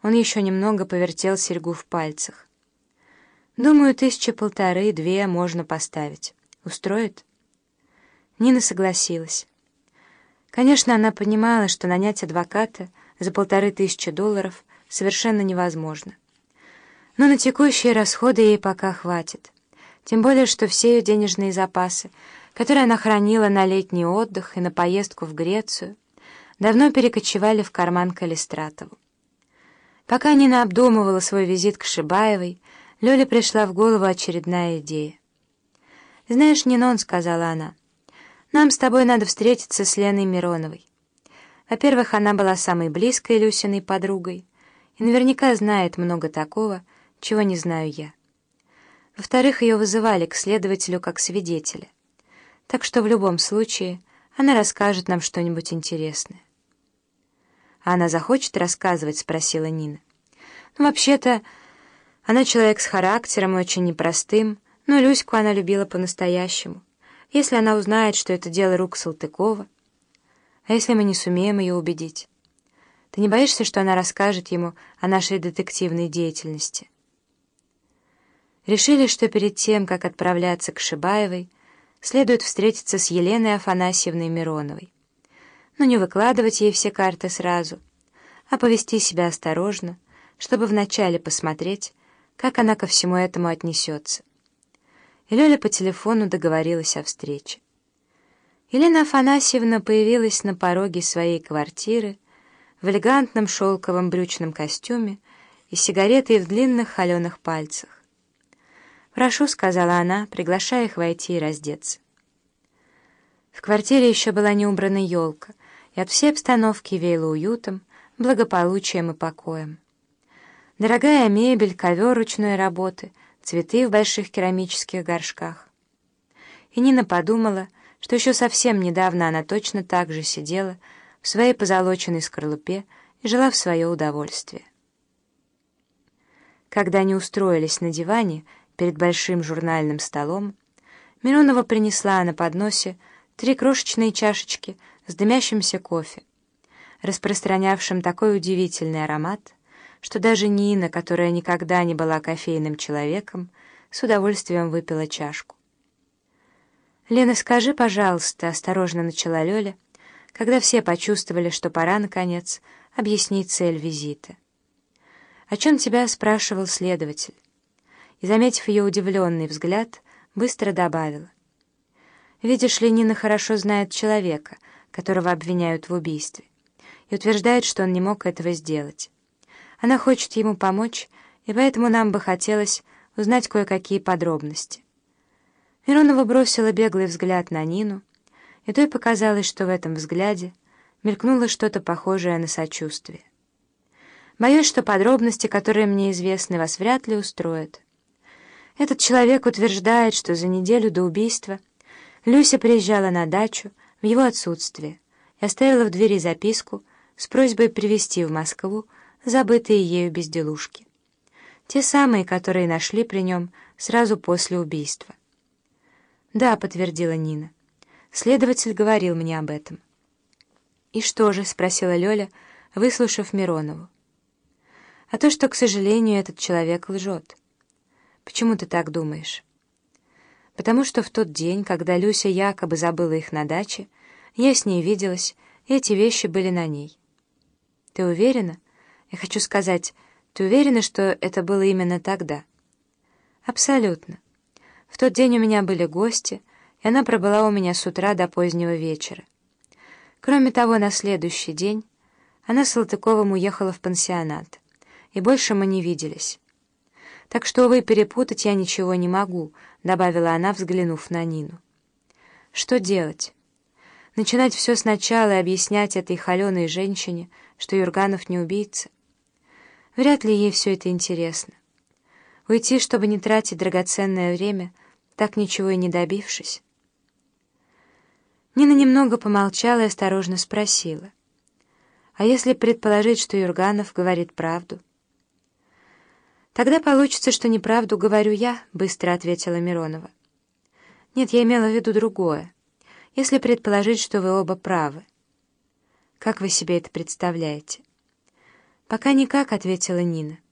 Он еще немного повертел серьгу в пальцах. «Думаю, 1,5-2 можно поставить. Устроит?» Нина согласилась. Конечно, она понимала, что нанять адвоката за $1500 совершенно невозможно. Но на текущие расходы ей пока хватит. Тем более, что все ее денежные запасы, которые она хранила на летний отдых и на поездку в Грецию, давно перекочевали в карман Калистратову. Пока Нина обдумывала свой визит к Шибаевой, Лёле пришла в голову очередная идея. «Знаешь, Нинон, — сказала она, — нам с тобой надо встретиться с Леной Мироновой. Во-первых, она была самой близкой Люсиной подругой и наверняка знает много такого, чего не знаю я. Во-вторых, ее вызывали к следователю как свидетеля, так что в любом случае она расскажет нам что-нибудь интересное». «А она захочет рассказывать?» — спросила Нина. «Ну, вообще-то, она человек с характером и очень непростым, но Люську она любила по-настоящему. Если она узнает, что это дело рук Салтыкова, а если мы не сумеем ее убедить? Ты не боишься, что она расскажет ему о нашей детективной деятельности?» Решили, что перед тем, как отправляться к Шибаевой, следует встретиться с Еленой Афанасьевной Мироновой, но не выкладывать ей все карты сразу, а повести себя осторожно, чтобы вначале посмотреть, как она ко всему этому отнесется. И Лёля по телефону договорилась о встрече. Елена Афанасьевна появилась на пороге своей квартиры в элегантном шелковом брючном костюме и с сигаретой в длинных холеных пальцах. «Прошу», — сказала она, приглашая их войти и раздеться. В квартире еще была не убрана елка, и от всей обстановки веяло уютом, благополучием и покоем. Дорогая мебель, ковер ручной работы, цветы в больших керамических горшках. И Нина подумала, что еще совсем недавно она точно так же сидела в своей позолоченной скорлупе и жила в свое удовольствие. Когда они устроились на диване перед большим журнальным столом, Миронова принесла на подносе 3 крошечные чашечки с дымящимся кофе, распространявшим такой удивительный аромат, что даже Нина, которая никогда не была кофейным человеком, с удовольствием выпила чашку. «Лена, скажи, пожалуйста», — осторожно начала Лёля, когда все почувствовали, что пора, наконец, объяснить цель визита. «О чем тебя спрашивал следователь?» И, заметив ее удивленный взгляд, быстро добавила: «Видишь ли, Нина хорошо знает человека, которого обвиняют в убийстве, и утверждает, что он не мог этого сделать. Она хочет ему помочь, и поэтому нам бы хотелось узнать кое-какие подробности». Миронова бросила беглый взгляд на Нину, и той показалось, что в этом взгляде мелькнуло что-то похожее на сочувствие. «Боюсь, что подробности, которые мне известны, вас вряд ли устроят. Этот человек утверждает, что за неделю до убийства Люся приезжала на дачу в его отсутствие и оставила в двери записку с просьбой привезти в Москву забытые ею безделушки. Те самые, которые нашли при нем сразу после убийства». «Да», — подтвердила Нина. «Следователь говорил мне об этом». «И что же?» — спросила Лёля, выслушав Миронову. «А то, что, к сожалению, этот человек лжет». «Почему ты так думаешь?» «Потому что в тот день, когда Люся якобы забыла их на даче, я с ней виделась, и эти вещи были на ней». «Ты уверена? Я хочу сказать, ты уверена, что это было именно тогда?» «Абсолютно. В тот день у меня были гости, и она пробыла у меня с утра до позднего вечера. Кроме того, на следующий день она с Салтыковым уехала в пансионат, и больше мы не виделись. Так что, увы, перепутать я ничего не могу», — добавила она, взглянув на Нину. «Что делать? Начинать все сначала и объяснять этой холеной женщине, что Юрганов не убийца? Вряд ли ей все это интересно. Уйти, чтобы не тратить драгоценное время, так ничего и не добившись». Нина немного помолчала и осторожно спросила: «А если предположить, что Юрганов говорит правду?» «Тогда получится, что неправду говорю я», — быстро ответила Миронова. «Нет, я имела в виду другое. Если предположить, что вы оба правы». «Как вы себе это представляете?» «Пока никак», — ответила Нина.